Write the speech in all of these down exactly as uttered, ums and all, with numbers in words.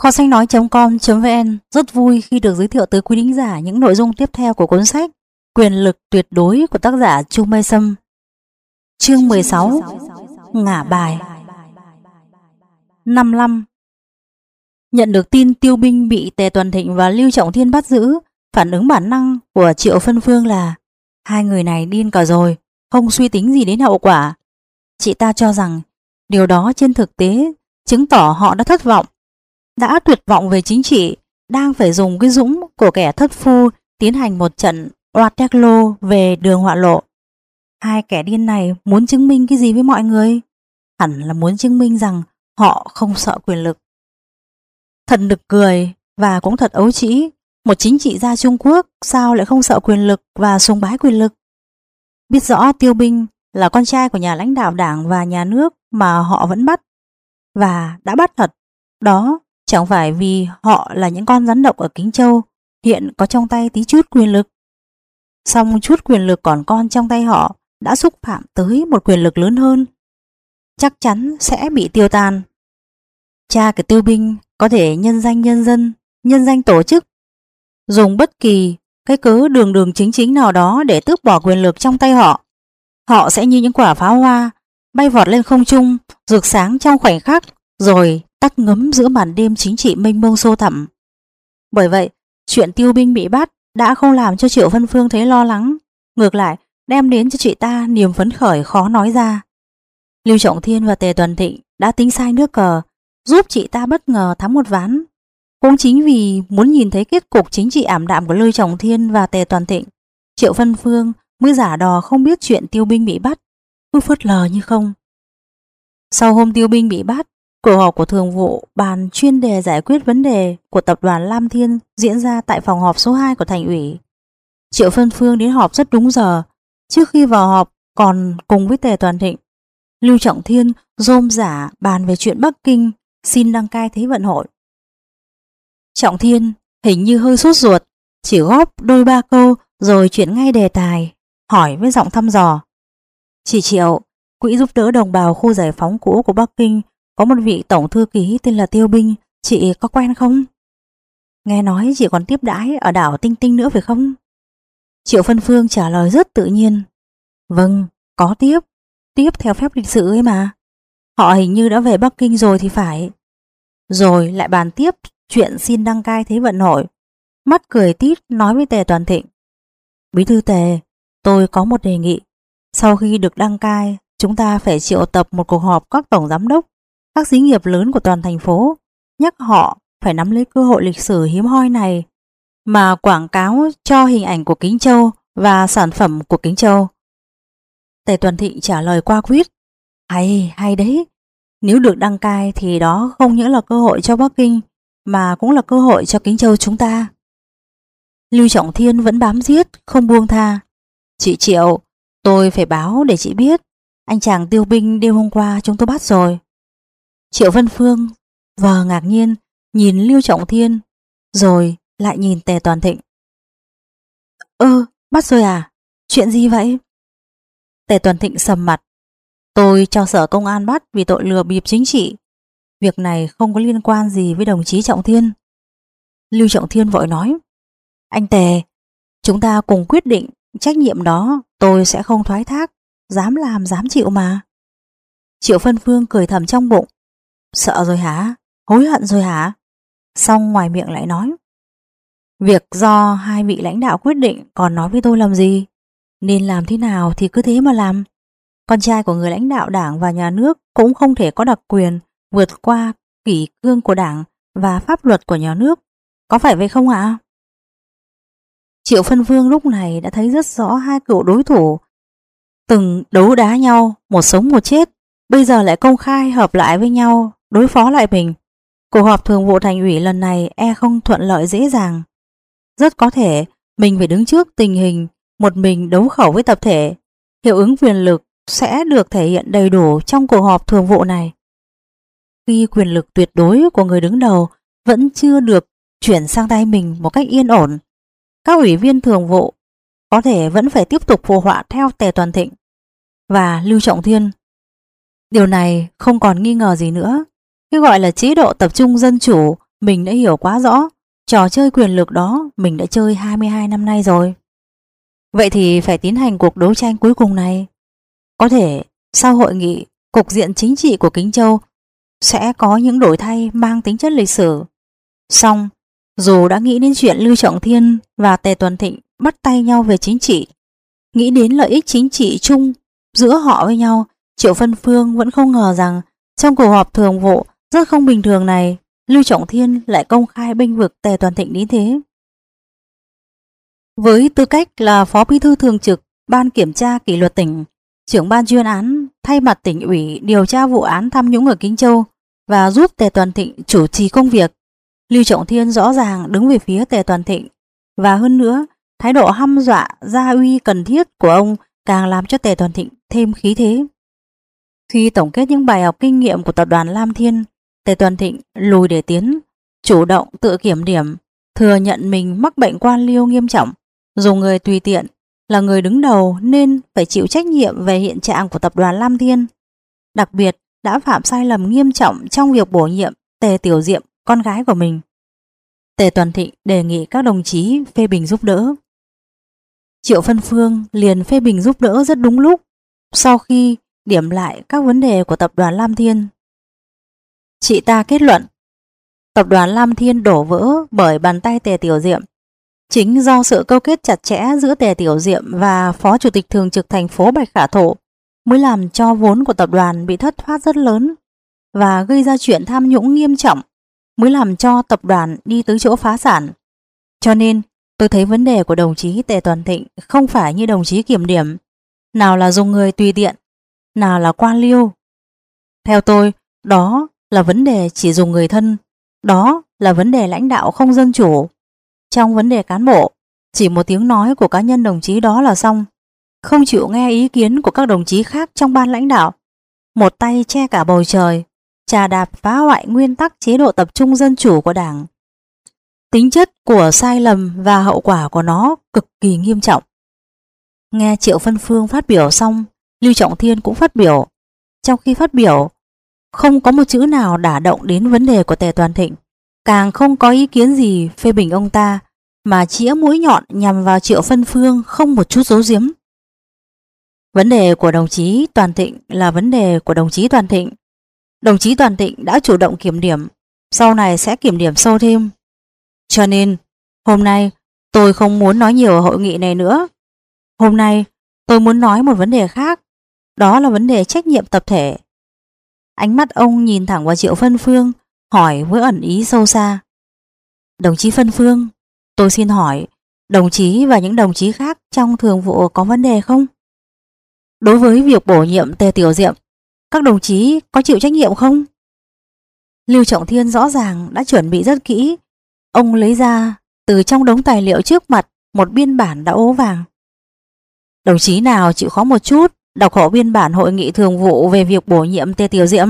Kho sách nói chấm com.vn rất vui khi được giới thiệu tới quý thính giả những nội dung tiếp theo của cuốn sách Quyền lực tuyệt đối của tác giả Chu Mây Sâm. Chương mười sáu. Ngả bài. Năm năm. Nhận được tin Tiêu Binh bị Tề Tuần Thịnh và Lưu Trọng Thiên bắt giữ, phản ứng bản năng của Triệu Phân Phương là hai người này điên cả rồi, không suy tính gì đến hậu quả. Chị ta cho rằng điều đó trên thực tế chứng tỏ họ đã thất vọng, đã tuyệt vọng về chính trị, đang phải dùng cái dũng của kẻ thất phu tiến hành một trận Waterloo về đường hoạn lộ. Hai kẻ điên này muốn chứng minh cái gì với mọi người? Hẳn là muốn chứng minh rằng họ không sợ quyền lực. Thật nực cười và cũng thật ấu trĩ, một chính trị gia Trung Quốc sao lại không sợ quyền lực và sùng bái quyền lực? Biết rõ Tiêu Binh là con trai của nhà lãnh đạo đảng và nhà nước mà họ vẫn bắt, và đã bắt thật. Đó chẳng phải vì họ là những con rắn độc ở Kính Châu, hiện có trong tay tí chút quyền lực. Song chút quyền lực còn con trong tay họ đã xúc phạm tới một quyền lực lớn hơn, chắc chắn sẽ bị tiêu tan. Cha của Tiêu Binh có thể nhân danh nhân dân, nhân danh tổ chức, dùng bất kỳ cái cớ đường đường chính chính nào đó để tước bỏ quyền lực trong tay họ. Họ sẽ như những quả pháo hoa bay vọt lên không trung, rực sáng trong khoảnh khắc, rồi tắt ngấm giữa màn đêm chính trị mênh mông sâu thẳm. Bởi vậy, chuyện Tiêu Binh bị bắt đã không làm cho Triệu Phân Phương thấy lo lắng, ngược lại đem đến cho chị ta niềm phấn khởi khó nói ra. Lưu Trọng Thiên và Tề Tuần Thịnh đã tính sai nước cờ, giúp chị ta bất ngờ thắng một ván. Cũng chính vì muốn nhìn thấy kết cục chính trị ảm đạm của Lưu Trọng Thiên và Tề Tuần Thịnh, Triệu Phân Phương mới giả đò không biết chuyện Tiêu Binh bị bắt, cứ phớt lờ như không. Sau hôm Tiêu Binh bị bắt, cuộc họp của thường vụ bàn chuyên đề giải quyết vấn đề của tập đoàn Lam Thiên diễn ra tại phòng họp số hai của thành ủy. Triệu Phân Phương đến họp rất đúng giờ. Trước khi vào họp còn cùng với Tề Tuần Thịnh, Lưu Trọng Thiên rôm rả bàn về chuyện Bắc Kinh xin đăng cai Thế vận hội. Trọng Thiên hình như hơi sốt ruột, chỉ góp đôi ba câu rồi chuyển ngay đề tài, hỏi với giọng thăm dò: "Chị Triệu, quỹ giúp đỡ đồng bào khu giải phóng cũ của Bắc Kinh có một vị tổng thư ký tên là Tiêu Binh, chị có quen không? Nghe nói chị còn tiếp đãi ở đảo Tinh Tinh nữa phải không?" Triệu Phân Phương trả lời rất tự nhiên: "Vâng, có tiếp, tiếp theo phép lịch sự ấy mà. Họ hình như đã về Bắc Kinh rồi thì phải." Rồi lại bàn tiếp chuyện xin đăng cai Thế vận hội. Mắt cười tít nói với Tề Tuần Thịnh: "Bí thư Tề, tôi có một đề nghị. Sau khi được đăng cai, chúng ta phải triệu tập một cuộc họp các tổng giám đốc, các xí nghiệp lớn của toàn thành phố, nhắc họ phải nắm lấy cơ hội lịch sử hiếm hoi này mà quảng cáo cho hình ảnh của Kính Châu và sản phẩm của Kính Châu." Tề Tuần Thịnh trả lời qua quýt: Hay, hay đấy. Nếu được đăng cai thì đó không những là cơ hội cho Bắc Kinh mà cũng là cơ hội cho Kính Châu chúng ta. Lưu Trọng Thiên vẫn bám giết, không buông tha: "Chị Triệu, tôi phải báo để chị biết, anh chàng Tiêu Binh đêm hôm qua chúng tôi bắt rồi." Triệu Phân Phương vờ ngạc nhiên nhìn Lưu Trọng Thiên, rồi lại nhìn Tề Tuần Thịnh: "Ơ, bắt rồi à? Chuyện gì vậy?" Tề Tuần Thịnh sầm mặt: "Tôi cho sở công an bắt vì tội lừa bịp chính trị. Việc này không có liên quan gì với đồng chí Trọng Thiên." Lưu Trọng Thiên vội nói: "Anh Tề, chúng ta cùng quyết định, trách nhiệm đó tôi sẽ không thoái thác, dám làm dám chịu mà." Triệu Phân Phương cười thầm trong bụng: "Sợ rồi hả? Hối hận rồi hả?" Xong ngoài miệng lại nói: "Việc do hai vị lãnh đạo quyết định, còn nói với tôi làm gì? Nên làm thế nào thì cứ thế mà làm. Con trai của người lãnh đạo đảng và nhà nước cũng không thể có đặc quyền vượt qua kỷ cương của đảng và pháp luật của nhà nước. Có phải vậy không ạ?" Triệu Phân Phương lúc này đã thấy rất rõ hai cựu đối thủ từng đấu đá nhau, một sống một chết, bây giờ lại công khai hợp lại với nhau đối phó lại mình. Cuộc họp thường vụ thành ủy lần này e không thuận lợi dễ dàng. Rất có thể mình phải đứng trước tình hình một mình đấu khẩu với tập thể. Hiệu ứng quyền lực sẽ được thể hiện đầy đủ trong cuộc họp thường vụ này. Khi quyền lực tuyệt đối của người đứng đầu vẫn chưa được chuyển sang tay mình một cách yên ổn, các ủy viên thường vụ có thể vẫn phải tiếp tục phù họa theo Tề Tuần Thịnh và Lưu Trọng Thiên. Điều này không còn nghi ngờ gì nữa. Cái gọi là chế độ tập trung dân chủ mình đã hiểu quá rõ. Trò chơi quyền lực đó mình đã chơi hai mươi hai năm nay rồi. Vậy thì phải tiến hành cuộc đấu tranh cuối cùng này. Có thể sau hội nghị, cục diện chính trị của Kính Châu sẽ có những đổi thay mang tính chất lịch sử. Song, dù đã nghĩ đến chuyện Lưu Trọng Thiên và Tề Tuần Thịnh bắt tay nhau về chính trị, nghĩ đến lợi ích chính trị chung giữa họ với nhau, Triệu Phân Phương vẫn không ngờ rằng trong cuộc họp thường vụ rất không bình thường này, Lưu Trọng Thiên lại công khai bênh vực Tề Tuần Thịnh đến thế. Với tư cách là Phó Bí thư thường trực Ban Kiểm tra Kỷ luật tỉnh, trưởng ban chuyên án thay mặt tỉnh ủy điều tra vụ án tham nhũng ở Kính Châu và giúp Tề Tuần Thịnh chủ trì công việc, Lưu Trọng Thiên rõ ràng đứng về phía Tề Tuần Thịnh, và hơn nữa, thái độ hăm dọa gia uy cần thiết của ông càng làm cho Tề Tuần Thịnh thêm khí thế. Khi tổng kết những bài học kinh nghiệm của tập đoàn Lam Thiên, Tề Tuần Thịnh lùi để tiến, chủ động tự kiểm điểm, thừa nhận mình mắc bệnh quan liêu nghiêm trọng, dùng người tùy tiện, là người đứng đầu nên phải chịu trách nhiệm về hiện trạng của tập đoàn Lam Thiên. Đặc biệt đã phạm sai lầm nghiêm trọng trong việc bổ nhiệm Tề Tiểu Diệm, con gái của mình. Tề Tuần Thịnh đề nghị các đồng chí phê bình giúp đỡ. Triệu Phân Phương liền phê bình giúp đỡ rất đúng lúc, sau khi điểm lại các vấn đề của tập đoàn Lam Thiên. Chị ta kết luận, tập đoàn Lam Thiên đổ vỡ bởi bàn tay Tề Tiểu Diệm. Chính do sự câu kết chặt chẽ giữa Tề Tiểu Diệm và Phó Chủ tịch Thường trực thành phố Bạch Khả Thụ mới làm cho vốn của tập đoàn bị thất thoát rất lớn và gây ra chuyện tham nhũng nghiêm trọng, mới làm cho tập đoàn đi tới chỗ phá sản. Cho nên tôi thấy vấn đề của đồng chí Tề Tuần Thịnh không phải như đồng chí kiểm điểm, nào là dùng người tùy tiện, nào là quan liêu. Theo tôi, đó là vấn đề chỉ dùng người thân, đó là vấn đề lãnh đạo không dân chủ. Trong vấn đề cán bộ, chỉ một tiếng nói của cá nhân đồng chí đó là xong, không chịu nghe ý kiến của các đồng chí khác trong ban lãnh đạo, một tay che cả bầu trời, trà đạp phá hoại nguyên tắc chế độ tập trung dân chủ của Đảng. Tính chất của sai lầm và hậu quả của nó cực kỳ nghiêm trọng. Nghe Triệu Phân Phương phát biểu xong, Lưu Trọng Thiên cũng phát biểu. Trong khi phát biểu, không có một chữ nào đả động đến vấn đề của Tề Tuần Thịnh, càng không có ý kiến gì phê bình ông ta, mà chĩa mũi nhọn nhằm vào Triệu Phân Phương không một chút giấu giếm. Vấn đề của đồng chí Toàn Thịnh là vấn đề của đồng chí Toàn Thịnh. Đồng chí Toàn Thịnh đã chủ động kiểm điểm, sau này sẽ kiểm điểm sâu thêm. Cho nên, hôm nay tôi không muốn nói nhiều ở hội nghị này nữa. Hôm nay tôi muốn nói một vấn đề khác, đó là vấn đề trách nhiệm tập thể. Ánh mắt ông nhìn thẳng vào Triệu Phân Phương, hỏi với ẩn ý sâu xa. Đồng chí Phân Phương, tôi xin hỏi, đồng chí và những đồng chí khác trong thường vụ có vấn đề không? Đối với việc bổ nhiệm Tề Tiểu Diệm, các đồng chí có chịu trách nhiệm không? Lưu Trọng Thiên rõ ràng đã chuẩn bị rất kỹ. Ông lấy ra từ trong đống tài liệu trước mặt một biên bản đã ố vàng. Đồng chí nào chịu khó một chút đọc hộ biên bản hội nghị thường vụ về việc bổ nhiệm Tề Tiểu Diệm?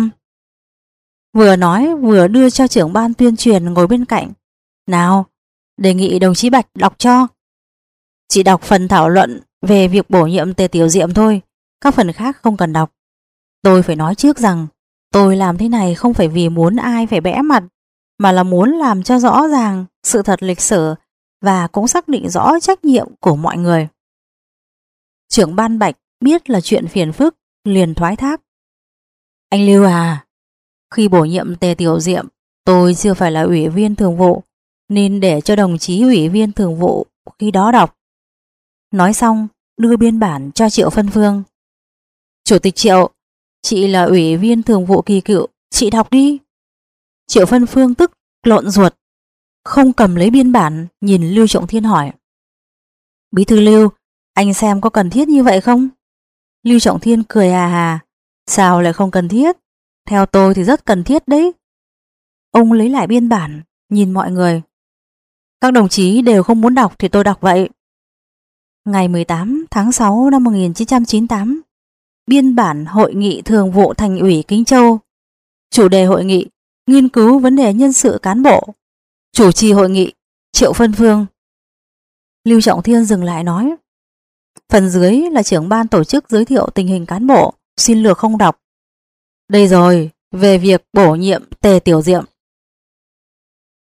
Vừa nói vừa đưa cho trưởng ban tuyên truyền ngồi bên cạnh. Nào, đề nghị đồng chí Bạch đọc cho. Chỉ đọc phần thảo luận về việc bổ nhiệm Tề Tiểu Diệm thôi, các phần khác không cần đọc. Tôi phải nói trước rằng tôi làm thế này không phải vì muốn ai phải bẽ mặt, mà là muốn làm cho rõ ràng sự thật lịch sử và cũng xác định rõ trách nhiệm của mọi người. Trưởng ban Bạch biết là chuyện phiền phức, liền thoái thác. Anh Lưu à, khi bổ nhiệm Tề Tiểu Diệm, tôi chưa phải là ủy viên thường vụ, nên để cho đồng chí ủy viên thường vụ khi đó đọc. Nói xong, đưa biên bản cho Triệu Phân Phương. Chủ tịch Triệu, chị là ủy viên thường vụ kỳ cựu, chị đọc đi. Triệu Phân Phương tức lộn ruột, không cầm lấy biên bản, nhìn Lưu Trọng Thiên hỏi. Bí thư Lưu, anh xem có cần thiết như vậy không? Lưu Trọng Thiên cười hà hà. Sao lại không cần thiết? Theo tôi thì rất cần thiết đấy. Ông lấy lại biên bản, nhìn mọi người. Các đồng chí đều không muốn đọc thì tôi đọc vậy. Ngày mười tám tháng sáu năm một nghìn chín trăm chín mươi tám, biên bản hội nghị thường vụ thành ủy Kính Châu. Chủ đề hội nghị, nghiên cứu vấn đề nhân sự cán bộ. Chủ trì hội nghị, Triệu Phân Phương. Lưu Trọng Thiên dừng lại nói. Phần dưới là trưởng ban tổ chức giới thiệu tình hình cán bộ, xin lược không đọc. Đây rồi, về việc bổ nhiệm Tề Tiểu Diệm.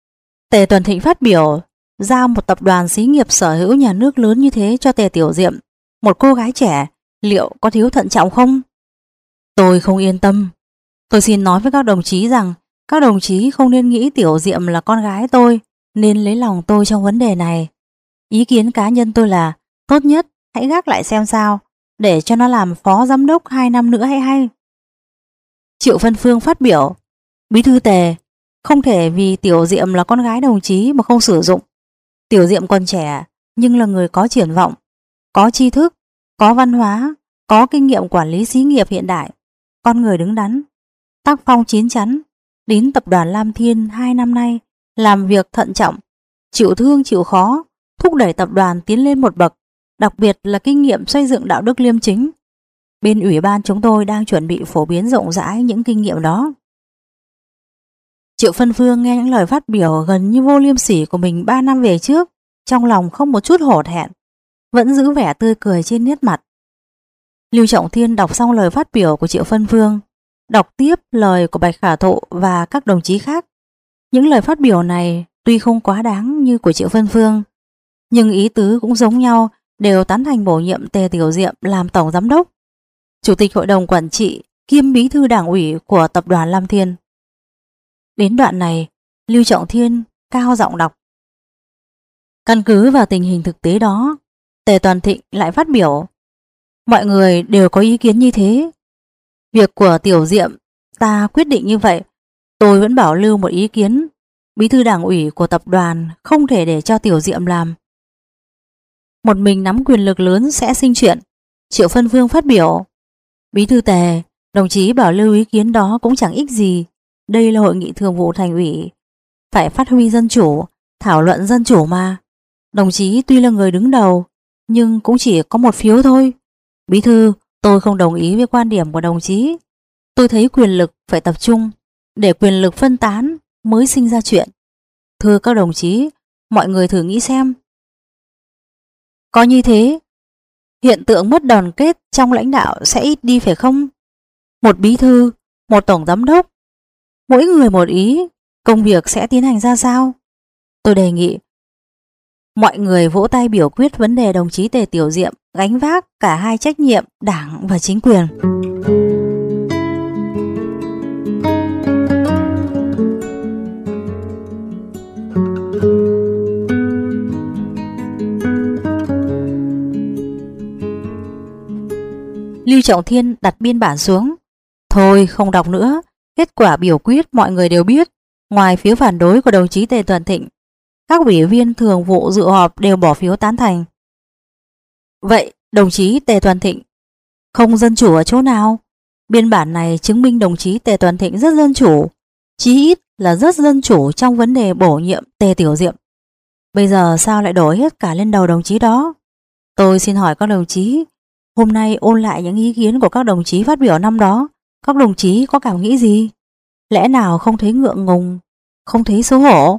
Tề Tuần Thịnh phát biểu giao một tập đoàn xí nghiệp sở hữu nhà nước lớn như thế cho Tề Tiểu Diệm, một cô gái trẻ, liệu có thiếu thận trọng không? Tôi không yên tâm. Tôi xin nói với các đồng chí rằng các đồng chí không nên nghĩ Tiểu Diệm là con gái tôi, nên lấy lòng tôi trong vấn đề này. Ý kiến cá nhân tôi là tốt nhất hãy gác lại xem sao, để cho nó làm phó giám đốc hai năm nữa hay hay. Triệu Phân Phương phát biểu: Bí thư Tề, không thể vì Tiểu Diệm là con gái đồng chí mà không sử dụng. Tiểu Diệm còn trẻ nhưng là người có triển vọng, có tri thức, có văn hóa, có kinh nghiệm quản lý xí nghiệp hiện đại, con người đứng đắn, tác phong chín chắn. Đến tập đoàn Lam Thiên hai năm nay, làm việc thận trọng, chịu thương chịu khó, thúc đẩy tập đoàn tiến lên một bậc, đặc biệt là kinh nghiệm xây dựng đạo đức liêm chính. Bên ủy ban chúng tôi đang chuẩn bị phổ biến rộng rãi những kinh nghiệm đó. Triệu Phân Phương nghe những lời phát biểu gần như vô liêm sỉ của mình ba năm về trước, trong lòng không một chút hổ thẹn, vẫn giữ vẻ tươi cười trên nét mặt. Lưu Trọng Thiên đọc xong lời phát biểu của Triệu Phân Phương, đọc tiếp lời của Bạch Khả Thụ và các đồng chí khác. Những lời phát biểu này tuy không quá đáng như của Triệu Phân Phương, nhưng ý tứ cũng giống nhau, đều tán thành bổ nhiệm Tề Tiểu Diệm làm tổng giám đốc, chủ tịch hội đồng quản trị kiêm bí thư đảng ủy của tập đoàn Lam Thiên. Đến đoạn này, Lưu Trọng Thiên cao giọng đọc. Căn cứ vào tình hình thực tế đó, Tề Toàn Thịnh lại phát biểu: Mọi người đều có ý kiến như thế. Việc của Tiểu Diệm ta quyết định như vậy. Tôi vẫn bảo lưu một ý kiến, bí thư đảng ủy của tập đoàn không thể để cho Tiểu Diệm làm. Một mình nắm quyền lực lớn sẽ sinh chuyện. Triệu Phân Phương phát biểu: Bí thư Tề, đồng chí bảo lưu ý kiến đó cũng chẳng ích gì. Đây là hội nghị thường vụ thành ủy, phải phát huy dân chủ, thảo luận dân chủ mà. Đồng chí tuy là người đứng đầu, nhưng cũng chỉ có một phiếu thôi. Bí thư, tôi không đồng ý với quan điểm của đồng chí. Tôi thấy quyền lực phải tập trung, để quyền lực phân tán mới sinh ra chuyện. Thưa các đồng chí, mọi người thử nghĩ xem. Có như thế, hiện tượng mất đoàn kết trong lãnh đạo sẽ ít đi phải không? Một bí thư, một tổng giám đốc, mỗi người một ý, công việc sẽ tiến hành ra sao? Tôi đề nghị mọi người vỗ tay biểu quyết vấn đề đồng chí Tề Tiểu Diệm gánh vác cả hai trách nhiệm đảng và chính quyền. Lưu Trọng Thiên đặt biên bản xuống. Thôi không đọc nữa, kết quả biểu quyết mọi người đều biết. Ngoài phiếu phản đối của đồng chí Tề Tuần Thịnh, các ủy viên thường vụ dự họp đều bỏ phiếu tán thành. Vậy đồng chí Tề Tuần Thịnh không dân chủ ở chỗ nào? Biên bản này chứng minh đồng chí Tề Tuần Thịnh rất dân chủ, chí ít là rất dân chủ trong vấn đề bổ nhiệm Tề Tiểu Diệm. Bây giờ sao lại đổ hết cả lên đầu đồng chí đó? Tôi xin hỏi các đồng chí, hôm nay ôn lại những ý kiến của các đồng chí phát biểu năm đó, các đồng chí có cảm nghĩ gì? Lẽ nào không thấy ngượng ngùng, không thấy xấu hổ?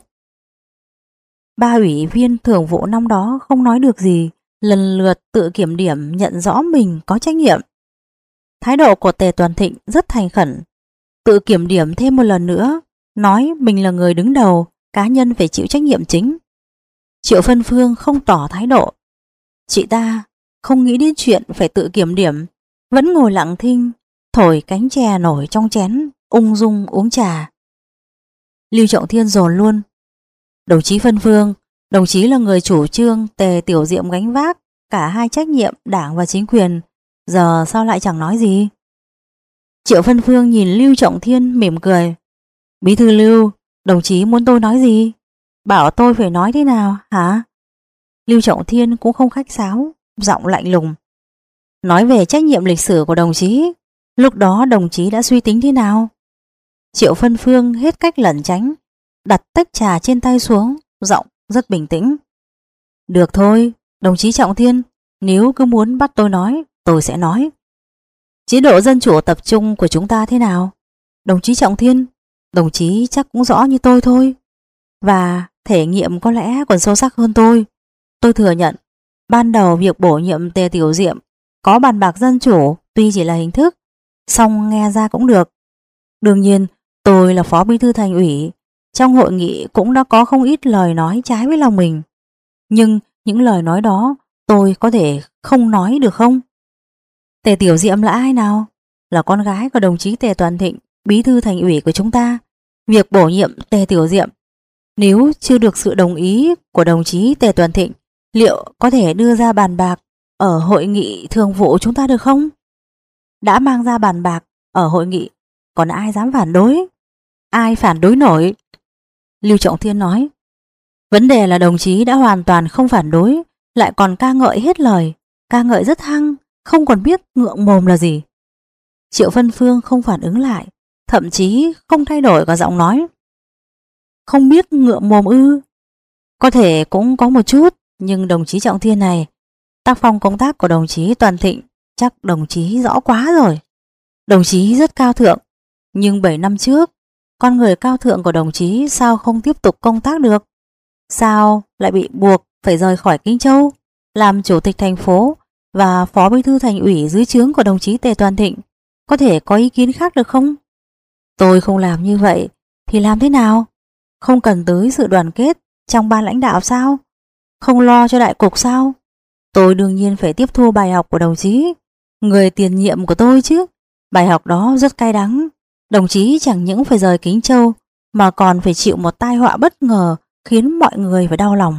Ba ủy viên thường vụ năm đó không nói được gì, lần lượt tự kiểm điểm nhận rõ mình có trách nhiệm. Thái độ của Tề Tuần Thịnh rất thành khẩn, tự kiểm điểm thêm một lần nữa, nói mình là người đứng đầu, cá nhân phải chịu trách nhiệm chính. Triệu Phân Phương không tỏ thái độ. Chị ta không nghĩ đến chuyện phải tự kiểm điểm, vẫn ngồi lặng thinh, thổi cánh chè nổi trong chén, ung dung uống trà. Lưu Trọng Thiên dồn luôn. Đồng chí Phân Phương, đồng chí là người chủ trương Tề Tiểu Diệm gánh vác cả hai trách nhiệm đảng và chính quyền, giờ sao lại chẳng nói gì? Triệu Phân Phương nhìn Lưu Trọng Thiên mỉm cười. Bí thư Lưu, đồng chí muốn tôi nói gì? Bảo tôi phải nói thế nào hả? Lưu Trọng Thiên cũng không khách sáo, giọng lạnh lùng. Nói về trách nhiệm lịch sử của đồng chí, lúc đó đồng chí đã suy tính thế nào? Triệu Phân Phương hết cách lẩn tránh, đặt tách trà trên tay xuống, giọng rất bình tĩnh. Được thôi, đồng chí Trọng Thiên, nếu cứ muốn bắt tôi nói, tôi sẽ nói. Chế độ dân chủ tập trung của chúng ta thế nào? Đồng chí Trọng Thiên, đồng chí chắc cũng rõ như tôi thôi. Và thể nghiệm có lẽ còn sâu sắc hơn tôi. Tôi thừa nhận, ban đầu việc bổ nhiệm Tề Tiểu Diệm có bàn bạc dân chủ tuy chỉ là hình thức, song nghe ra cũng được. Đương nhiên, tôi là phó bí thư thành ủy, trong hội nghị cũng đã có không ít lời nói trái với lòng mình. Nhưng những lời nói đó tôi có thể không nói được không? Tề Tiểu Diệm là ai nào? Là con gái của đồng chí Tề Toàn Thịnh, bí thư thành ủy của chúng ta. Việc bổ nhiệm Tề Tiểu Diệm, nếu chưa được sự đồng ý của đồng chí Tề Toàn Thịnh, liệu có thể đưa ra bàn bạc ở hội nghị thường vụ chúng ta được không? Đã mang ra bàn bạc ở hội nghị, còn ai dám phản đối? Ai phản đối nổi? Lưu Trọng Thiên nói. Vấn đề là đồng chí đã hoàn toàn không phản đối, lại còn ca ngợi hết lời, ca ngợi rất hăng, không còn biết ngượng mồm là gì. Triệu Vân Phương không phản ứng lại, thậm chí không thay đổi cả giọng nói. Không biết ngượng mồm ư? Có thể cũng có một chút, nhưng đồng chí Trọng Thiên này, tác phong công tác của đồng chí Toàn Thịnh chắc đồng chí rõ quá rồi. Đồng chí rất cao thượng, nhưng bảy năm trước, con người cao thượng của đồng chí sao không tiếp tục công tác được? Sao lại bị buộc phải rời khỏi Kinh Châu, làm chủ tịch thành phố và phó bí thư thành ủy dưới trướng của đồng chí Tề Toàn Thịnh? Có thể có ý kiến khác được không? Tôi không làm như vậy thì làm thế nào? Không cần tới sự đoàn kết trong ban lãnh đạo sao? Không lo cho đại cục sao? Tôi đương nhiên phải tiếp thu bài học của đồng chí, người tiền nhiệm của tôi chứ. Bài học đó rất cay đắng. Đồng chí chẳng những phải rời Kính Châu mà còn phải chịu một tai họa bất ngờ khiến mọi người phải đau lòng.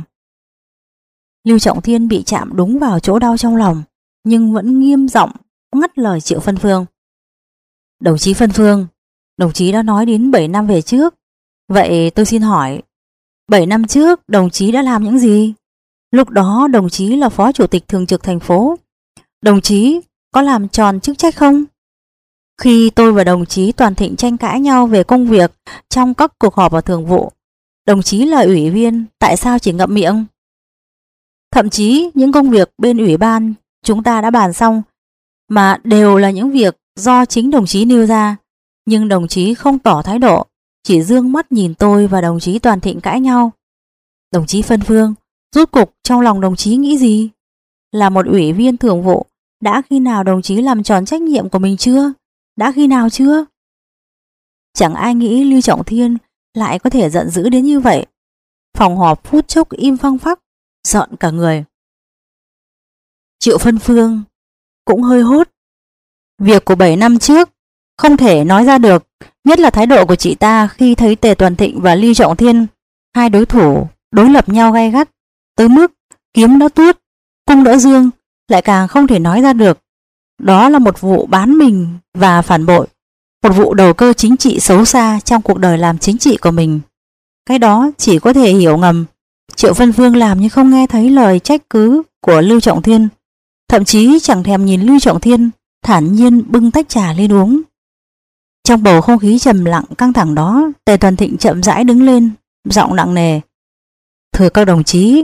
Lưu Trọng Thiên bị chạm đúng vào chỗ đau trong lòng, nhưng vẫn nghiêm giọng ngắt lời Triệu Vân Phương. Đồng chí Vân Phương, đồng chí đã nói đến bảy năm về trước. Vậy tôi xin hỏi, bảy năm trước đồng chí đã làm những gì? Lúc đó đồng chí là phó chủ tịch thường trực thành phố. Đồng chí có làm tròn chức trách không? Khi tôi và đồng chí Toàn Thịnh tranh cãi nhau về công việc trong các cuộc họp ở thường vụ, đồng chí là ủy viên, tại sao chỉ ngậm miệng? Thậm chí những công việc bên ủy ban chúng ta đã bàn xong, mà đều là những việc do chính đồng chí nêu ra, nhưng đồng chí không tỏ thái độ, chỉ dương mắt nhìn tôi và đồng chí Toàn Thịnh cãi nhau. Đồng chí Vân Phương, rốt cục trong lòng đồng chí nghĩ gì? Là một ủy viên thường vụ, đã khi nào đồng chí làm tròn trách nhiệm của mình chưa? Đã khi nào chưa? Chẳng ai nghĩ Lưu Trọng Thiên lại có thể giận dữ đến như vậy. Phòng họp phút chốc im phăng phắc, giận cả người. Triệu Vân Phương cũng hơi hốt. Việc của bảy năm trước không thể nói ra được, nhất là thái độ của chị ta khi thấy Tề Toàn Thịnh và Lưu Trọng Thiên, hai đối thủ đối lập nhau gay gắt, tới mức kiếm đã tuốt, cung đã dương, lại càng không thể nói ra được. Đó là một vụ bán mình và phản bội, một vụ đầu cơ chính trị xấu xa trong cuộc đời làm chính trị của mình. Cái đó chỉ có thể hiểu ngầm. Triệu Vân Phương làm như không nghe thấy lời trách cứ của Lưu Trọng Thiên, thậm chí chẳng thèm nhìn Lưu Trọng Thiên, thản nhiên bưng tách trà lên uống. Trong bầu không khí trầm lặng căng thẳng đó, Tề Toàn Thịnh chậm rãi đứng lên, giọng nặng nề. Thưa các đồng chí,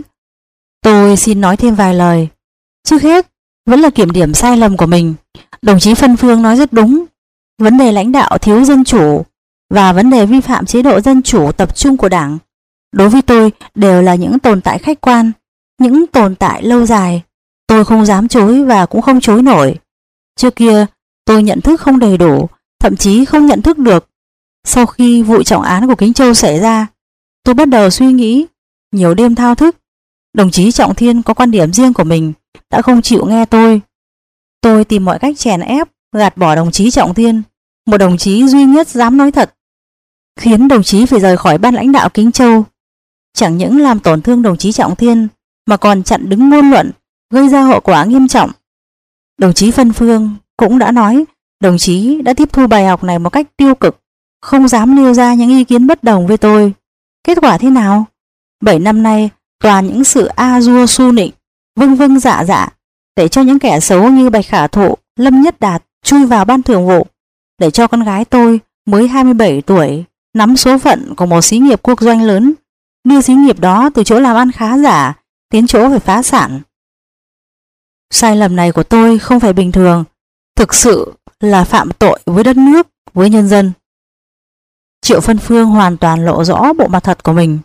tôi xin nói thêm vài lời. Trước hết, vẫn là kiểm điểm sai lầm của mình. Đồng chí Vân Phương nói rất đúng. Vấn đề lãnh đạo thiếu dân chủ và vấn đề vi phạm chế độ dân chủ tập trung của Đảng, đối với tôi đều là những tồn tại khách quan, những tồn tại lâu dài. Tôi không dám chối và cũng không chối nổi. Trước kia tôi nhận thức không đầy đủ, thậm chí không nhận thức được. Sau khi vụ trọng án của Kính Châu xảy ra, tôi bắt đầu suy nghĩ, nhiều đêm thao thức. Đồng chí Trọng Thiên có quan điểm riêng của mình, đã không chịu nghe tôi. Tôi tìm mọi cách chèn ép, gạt bỏ đồng chí Trọng Thiên, một đồng chí duy nhất dám nói thật, khiến đồng chí phải rời khỏi ban lãnh đạo Kính Châu. Chẳng những làm tổn thương đồng chí Trọng Thiên, mà còn chặn đứng ngôn luận, gây ra hậu quả nghiêm trọng. Đồng chí Vân Phương cũng đã nói, đồng chí đã tiếp thu bài học này một cách tiêu cực, không dám nêu ra những ý kiến bất đồng với tôi. Kết quả thế nào? Bảy năm nay toàn những sự a dua su nịnh, vâng vâng dạ dạ, để cho những kẻ xấu như Bạch Khả Thụ, Lâm Nhất Đạt chui vào ban thường vụ, để cho con gái tôi mới hai mươi bảy tuổi nắm số phận của một xí nghiệp quốc doanh lớn, đưa xí nghiệp đó từ chỗ làm ăn khá giả đến chỗ phải phá sản. Sai lầm này của tôi không phải bình thường, thực sự là phạm tội với đất nước, với nhân dân. Triệu Vân Phương hoàn toàn lộ rõ bộ mặt thật của mình.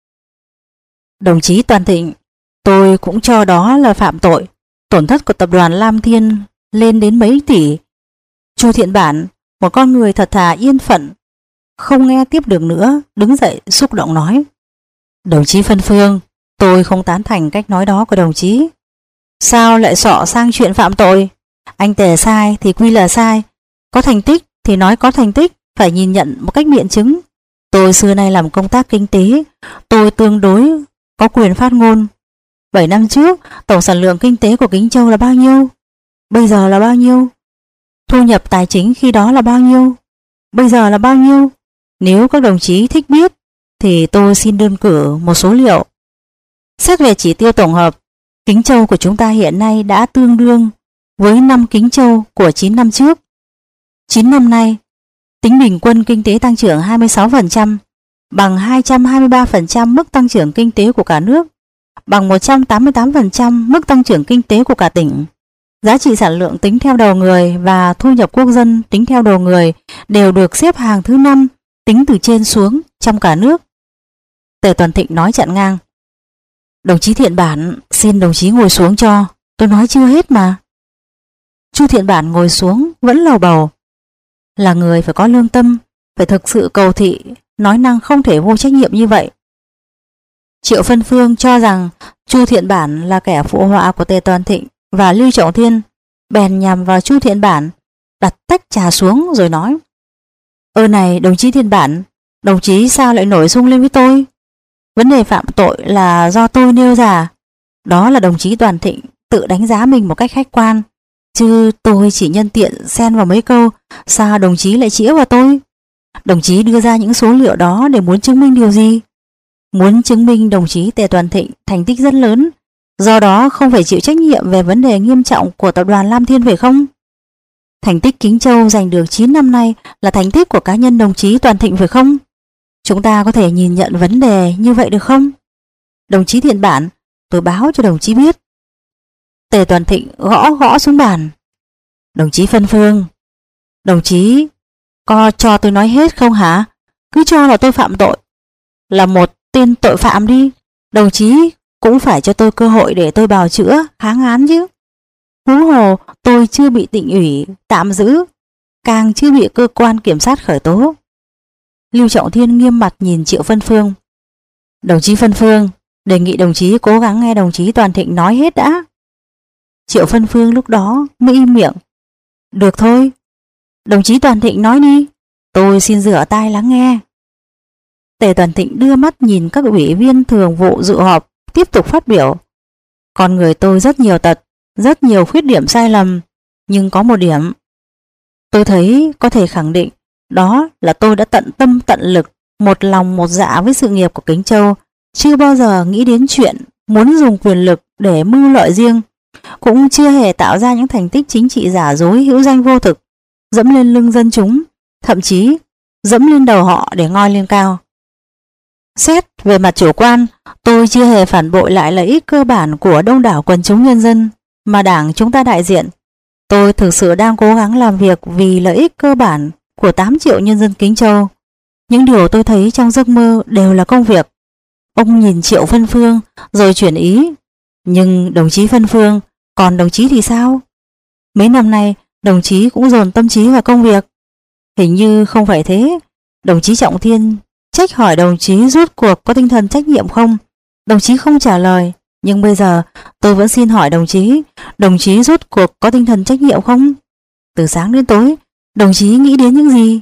Đồng chí Toàn Thịnh, tôi cũng cho đó là phạm tội. Tổn thất của tập đoàn Lam Thiên lên đến mấy tỷ. Chu Thiện Bản, một con người thật thà yên phận, không nghe tiếp được nữa, đứng dậy xúc động nói: Đồng chí Phân Phương, tôi không tán thành cách nói đó của đồng chí. Sao lại xọ sang chuyện phạm tội? Anh Tề sai thì quy là sai, có thành tích thì nói có thành tích, phải nhìn nhận một cách biện chứng. Tôi xưa nay làm công tác kinh tế, tôi tương đối có quyền phát ngôn. Bảy năm trước, tổng sản lượng kinh tế của Kính Châu là bao nhiêu? Bây giờ là bao nhiêu? Thu nhập tài chính khi đó là bao nhiêu? Bây giờ là bao nhiêu? Nếu các đồng chí thích biết, thì tôi xin đơn cử một số liệu. Xét về chỉ tiêu tổng hợp, Kính Châu của chúng ta hiện nay đã tương đương với năm Kính Châu của chín năm trước. chín năm nay, tính bình quân kinh tế tăng trưởng hai mươi sáu phần trăm, bằng hai trăm hai mươi ba phần trăm mức tăng trưởng kinh tế của cả nước, bằng một trăm tám mươi tám phần trăm mức tăng trưởng kinh tế của cả tỉnh. Giá trị sản lượng tính theo đầu người và thu nhập quốc dân tính theo đầu người đều được xếp hàng thứ năm, tính từ trên xuống trong cả nước. Tề Tuần Thịnh nói chặn ngang: Đồng chí Thiện Bản, xin đồng chí ngồi xuống cho, tôi nói chưa hết mà. Chu Thiện Bản ngồi xuống vẫn lầu bầu: Là người phải có lương tâm, phải thực sự cầu thị, nói năng không thể vô trách nhiệm như vậy. Triệu Phân Phương cho rằng Chu Thiện Bản là kẻ phụ họa của Tề Tuần Thịnh và Lưu Trọng Thiên, bèn nhằm vào Chu Thiện Bản, đặt tách trà xuống rồi nói: Ơ này đồng chí Thiện Bản, đồng chí sao lại nổi xung lên với tôi? Vấn đề phạm tội là do tôi nêu ra, đó là đồng chí Toàn Thịnh tự đánh giá mình một cách khách quan, chứ tôi chỉ nhân tiện xen vào mấy câu, sao đồng chí lại chĩa vào tôi? Đồng chí đưa ra những số liệu đó để muốn chứng minh điều gì? Muốn chứng minh đồng chí Tề Tuần Thịnh thành tích rất lớn, do đó không phải chịu trách nhiệm về vấn đề nghiêm trọng của tập đoàn Lam Thiên phải không? Thành tích Kính Châu giành được chín năm nay là thành tích của cá nhân đồng chí Toàn Thịnh phải không? Chúng ta có thể nhìn nhận vấn đề như vậy được không? Đồng chí Thiện Bản, tôi báo cho đồng chí biết. Tề Tuần Thịnh gõ gõ xuống bàn: Đồng chí Phân Phương, đồng chí có cho tôi nói hết không hả? Cứ cho là tôi phạm tội, là một tên tội phạm đi, đồng chí cũng phải cho tôi cơ hội để tôi bào chữa, kháng án chứ. Huống hồ tôi chưa bị tỉnh ủy tạm giữ, càng chưa bị cơ quan kiểm sát khởi tố. Lưu Trọng Thiên nghiêm mặt nhìn Triệu Phân Phương: Đồng chí Phân Phương, đề nghị đồng chí cố gắng nghe đồng chí Toàn Thịnh nói hết đã. Triệu Phân Phương lúc đó mới im miệng: Được thôi, đồng chí Toàn Thịnh nói đi, tôi xin rửa tai lắng nghe. Tề Tuần Thịnh đưa mắt nhìn các ủy viên thường vụ dự họp, tiếp tục phát biểu: Con người tôi rất nhiều tật, rất nhiều khuyết điểm sai lầm, nhưng có một điểm tôi thấy có thể khẳng định, đó là tôi đã tận tâm tận lực, một lòng một dạ với sự nghiệp của Kính Châu, chưa bao giờ nghĩ đến chuyện muốn dùng quyền lực để mưu lợi riêng, cũng chưa hề tạo ra những thành tích chính trị giả dối hữu danh vô thực, dẫm lên lưng dân chúng, thậm chí dẫm lên đầu họ để ngoi lên cao. Xét về mặt chủ quan, tôi chưa hề phản bội lại lợi ích cơ bản của đông đảo quần chúng nhân dân mà đảng chúng ta đại diện. Tôi thực sự đang cố gắng làm việc vì lợi ích cơ bản của tám triệu nhân dân Kính Châu. Những điều tôi thấy trong giấc mơ đều là công việc. Ông nhìn Triệu Phân Phương rồi chuyển ý: Nhưng đồng chí Phân Phương, còn đồng chí thì sao? Mấy năm nay đồng chí cũng dồn tâm trí vào công việc. Hình như không phải thế. Đồng chí Trọng Thiên trách hỏi đồng chí rút cuộc có tinh thần trách nhiệm không? Đồng chí không trả lời. Nhưng bây giờ tôi vẫn xin hỏi đồng chí, đồng chí rút cuộc có tinh thần trách nhiệm không? Từ sáng đến tối, đồng chí nghĩ đến những gì?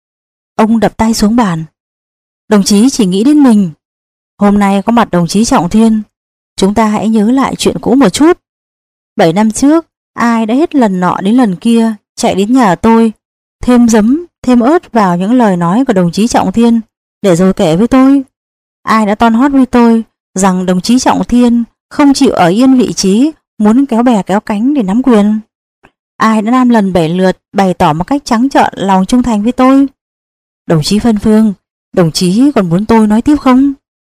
Ông đập tay xuống bàn: Đồng chí chỉ nghĩ đến mình. Hôm nay có mặt đồng chí Trọng Thiên, chúng ta hãy nhớ lại chuyện cũ một chút. Bảy năm trước, ai đã hết lần nọ đến lần kia chạy đến nhà tôi, thêm giấm, thêm ớt vào những lời nói của đồng chí Trọng Thiên, để rồi kể với tôi. Ai đã toan hót với tôi rằng đồng chí Trọng Thiên không chịu ở yên vị trí, muốn kéo bè kéo cánh để nắm quyền. Ai đã năm lần bảy lượt bày tỏ một cách trắng trợn lòng trung thành với tôi. Đồng chí Phân Phương, đồng chí còn muốn tôi nói tiếp không?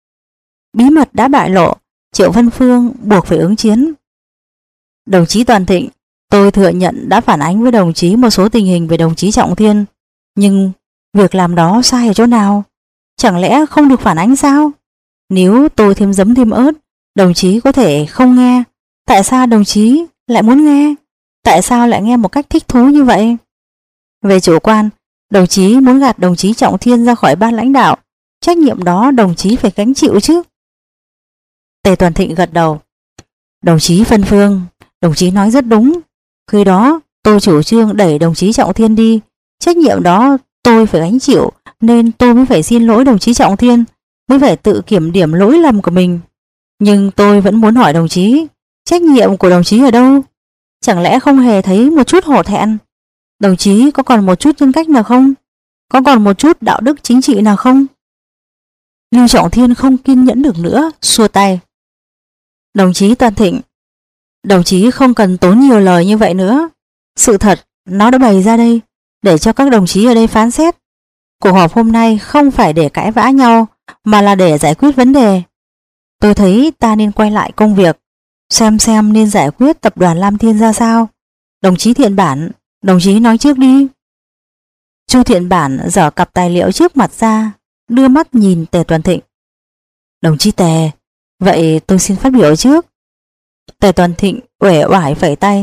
Bí mật đã bại lộ, Triệu Phân Phương buộc phải ứng chiến. Đồng chí Toàn Thịnh, tôi thừa nhận đã phản ánh với đồng chí một số tình hình về đồng chí Trọng Thiên, nhưng việc làm đó sai ở chỗ nào? Chẳng lẽ không được phản ánh sao? Nếu tôi thêm giấm thêm ớt, đồng chí có thể không nghe. Tại sao đồng chí lại muốn nghe? Tại sao lại nghe một cách thích thú như vậy? Về chủ quan, Đồng chí muốn gạt đồng chí Trọng Thiên ra khỏi ban lãnh đạo, trách nhiệm đó đồng chí phải gánh chịu chứ. Tề Toàn Thịnh gật đầu. Đồng chí Phân Phương, đồng chí nói rất đúng. Khi đó tôi chủ trương đẩy đồng chí Trọng Thiên đi, trách nhiệm đó tôi phải gánh chịu, nên tôi mới phải xin lỗi đồng chí Trọng Thiên, mới phải tự kiểm điểm lỗi lầm của mình. Nhưng tôi vẫn muốn hỏi đồng chí, trách nhiệm của đồng chí ở đâu? Chẳng lẽ không hề thấy một chút hổ thẹn? Đồng chí có còn một chút nhân cách nào không? Có còn một chút đạo đức chính trị nào không? Lưu Trọng Thiên không kiên nhẫn được nữa, xua tay. Đồng chí Toàn Thịnh, đồng chí không cần tốn nhiều lời như vậy nữa. Sự thật nó đã bày ra đây, để cho các đồng chí ở đây phán xét. Cuộc họp hôm nay không phải để cãi vã nhau, mà là để giải quyết vấn đề. Tôi thấy ta nên quay lại công việc, xem xem nên giải quyết tập đoàn Lam Thiên ra sao. Đồng chí Thiện Bản, đồng chí nói trước đi. Chu Thiện Bản giở cặp tài liệu trước mặt ra, đưa mắt nhìn Tề Toàn Thịnh. Đồng chí Tề, vậy tôi xin phát biểu trước. Tề Toàn Thịnh uể oải phẩy tay.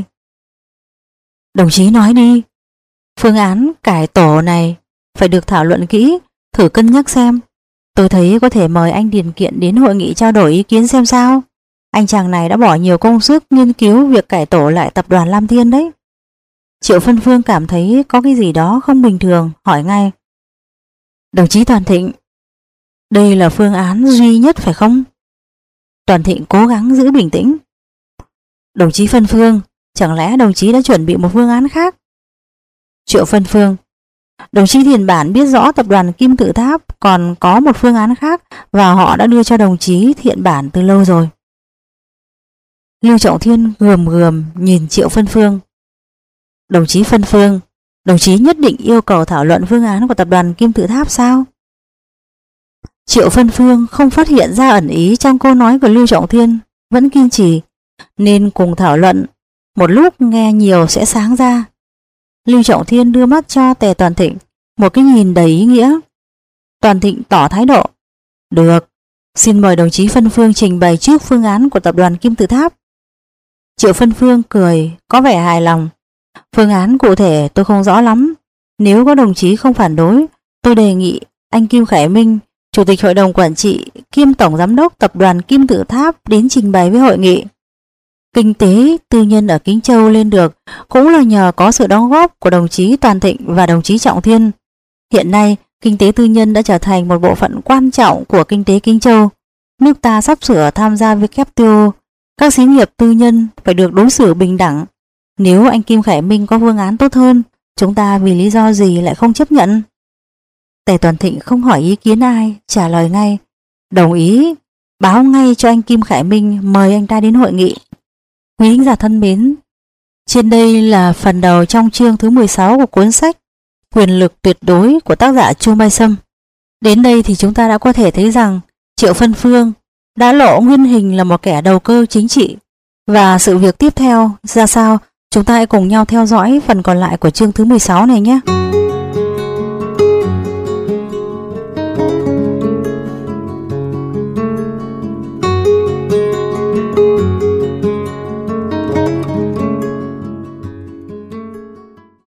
Đồng chí nói đi. Phương án cải tổ này phải được thảo luận kỹ, thử cân nhắc xem. Tôi thấy có thể mời anh Điền Kiện đến hội nghị trao đổi ý kiến xem sao. Anh chàng này đã bỏ nhiều công sức nghiên cứu việc cải tổ lại tập đoàn Lam Thiên đấy. Triệu Phân Phương cảm thấy có cái gì đó không bình thường, hỏi ngay. Đồng chí Toàn Thịnh, đây là phương án duy nhất phải không? Toàn Thịnh cố gắng giữ bình tĩnh. Đồng chí Phân Phương, chẳng lẽ đồng chí đã chuẩn bị một phương án khác? Triệu Phân Phương, đồng chí Thiền Bản biết rõ tập đoàn Kim Tự Tháp còn có một phương án khác, và họ đã đưa cho đồng chí Thiện Bản từ lâu rồi. Lưu Trọng Thiên gườm gườm nhìn Triệu Phân Phương. Đồng chí Phân Phương, đồng chí nhất định yêu cầu thảo luận phương án của tập đoàn Kim Tự Tháp sao? Triệu Phân Phương không phát hiện ra ẩn ý trong câu nói của Lưu Trọng Thiên, vẫn kiên trì, nên cùng thảo luận, một lúc nghe nhiều sẽ sáng ra. Lưu Trọng Thiên đưa mắt cho Tề Toàn Thịnh một cái nhìn đầy ý nghĩa. Toàn Thịnh tỏ thái độ. Được, xin mời đồng chí Phân Phương trình bày trước phương án của tập đoàn Kim Tự Tháp. Triệu Phân Phương cười, có vẻ hài lòng. Phương án cụ thể tôi không rõ lắm. Nếu có đồng chí không phản đối, tôi đề nghị anh Kim Khải Minh, Chủ tịch Hội đồng Quản trị kiêm Tổng Giám đốc Tập đoàn Kim Tự Tháp đến trình bày với hội nghị. Kinh tế tư nhân ở Kính Châu lên được cũng là nhờ có sự đóng góp của đồng chí Toàn Thịnh và đồng chí Trọng Thiên. Hiện nay, kinh tế tư nhân đã trở thành một bộ phận quan trọng của kinh tế Kính Châu. Nước ta sắp sửa tham gia vê kép tê o, các xí nghiệp tư nhân phải được đối xử bình đẳng. Nếu anh Kim Khải Minh có phương án tốt hơn, chúng ta vì lý do gì lại không chấp nhận? Tề Toàn Thịnh không hỏi ý kiến ai, trả lời ngay. Đồng ý, báo ngay cho anh Kim Khải Minh mời anh ta đến hội nghị. Quý thính giả thân mến, trên đây là phần đầu trong chương thứ mười sáu của cuốn sách Quyền lực tuyệt đối của tác giả Chu Mai Sâm. Đến đây thì chúng ta đã có thể thấy rằng Triệu Phân Phương đã lộ nguyên hình là một kẻ đầu cơ chính trị. Và sự việc tiếp theo ra sao, chúng ta hãy cùng nhau theo dõi phần còn lại của chương thứ mười sáu này nhé.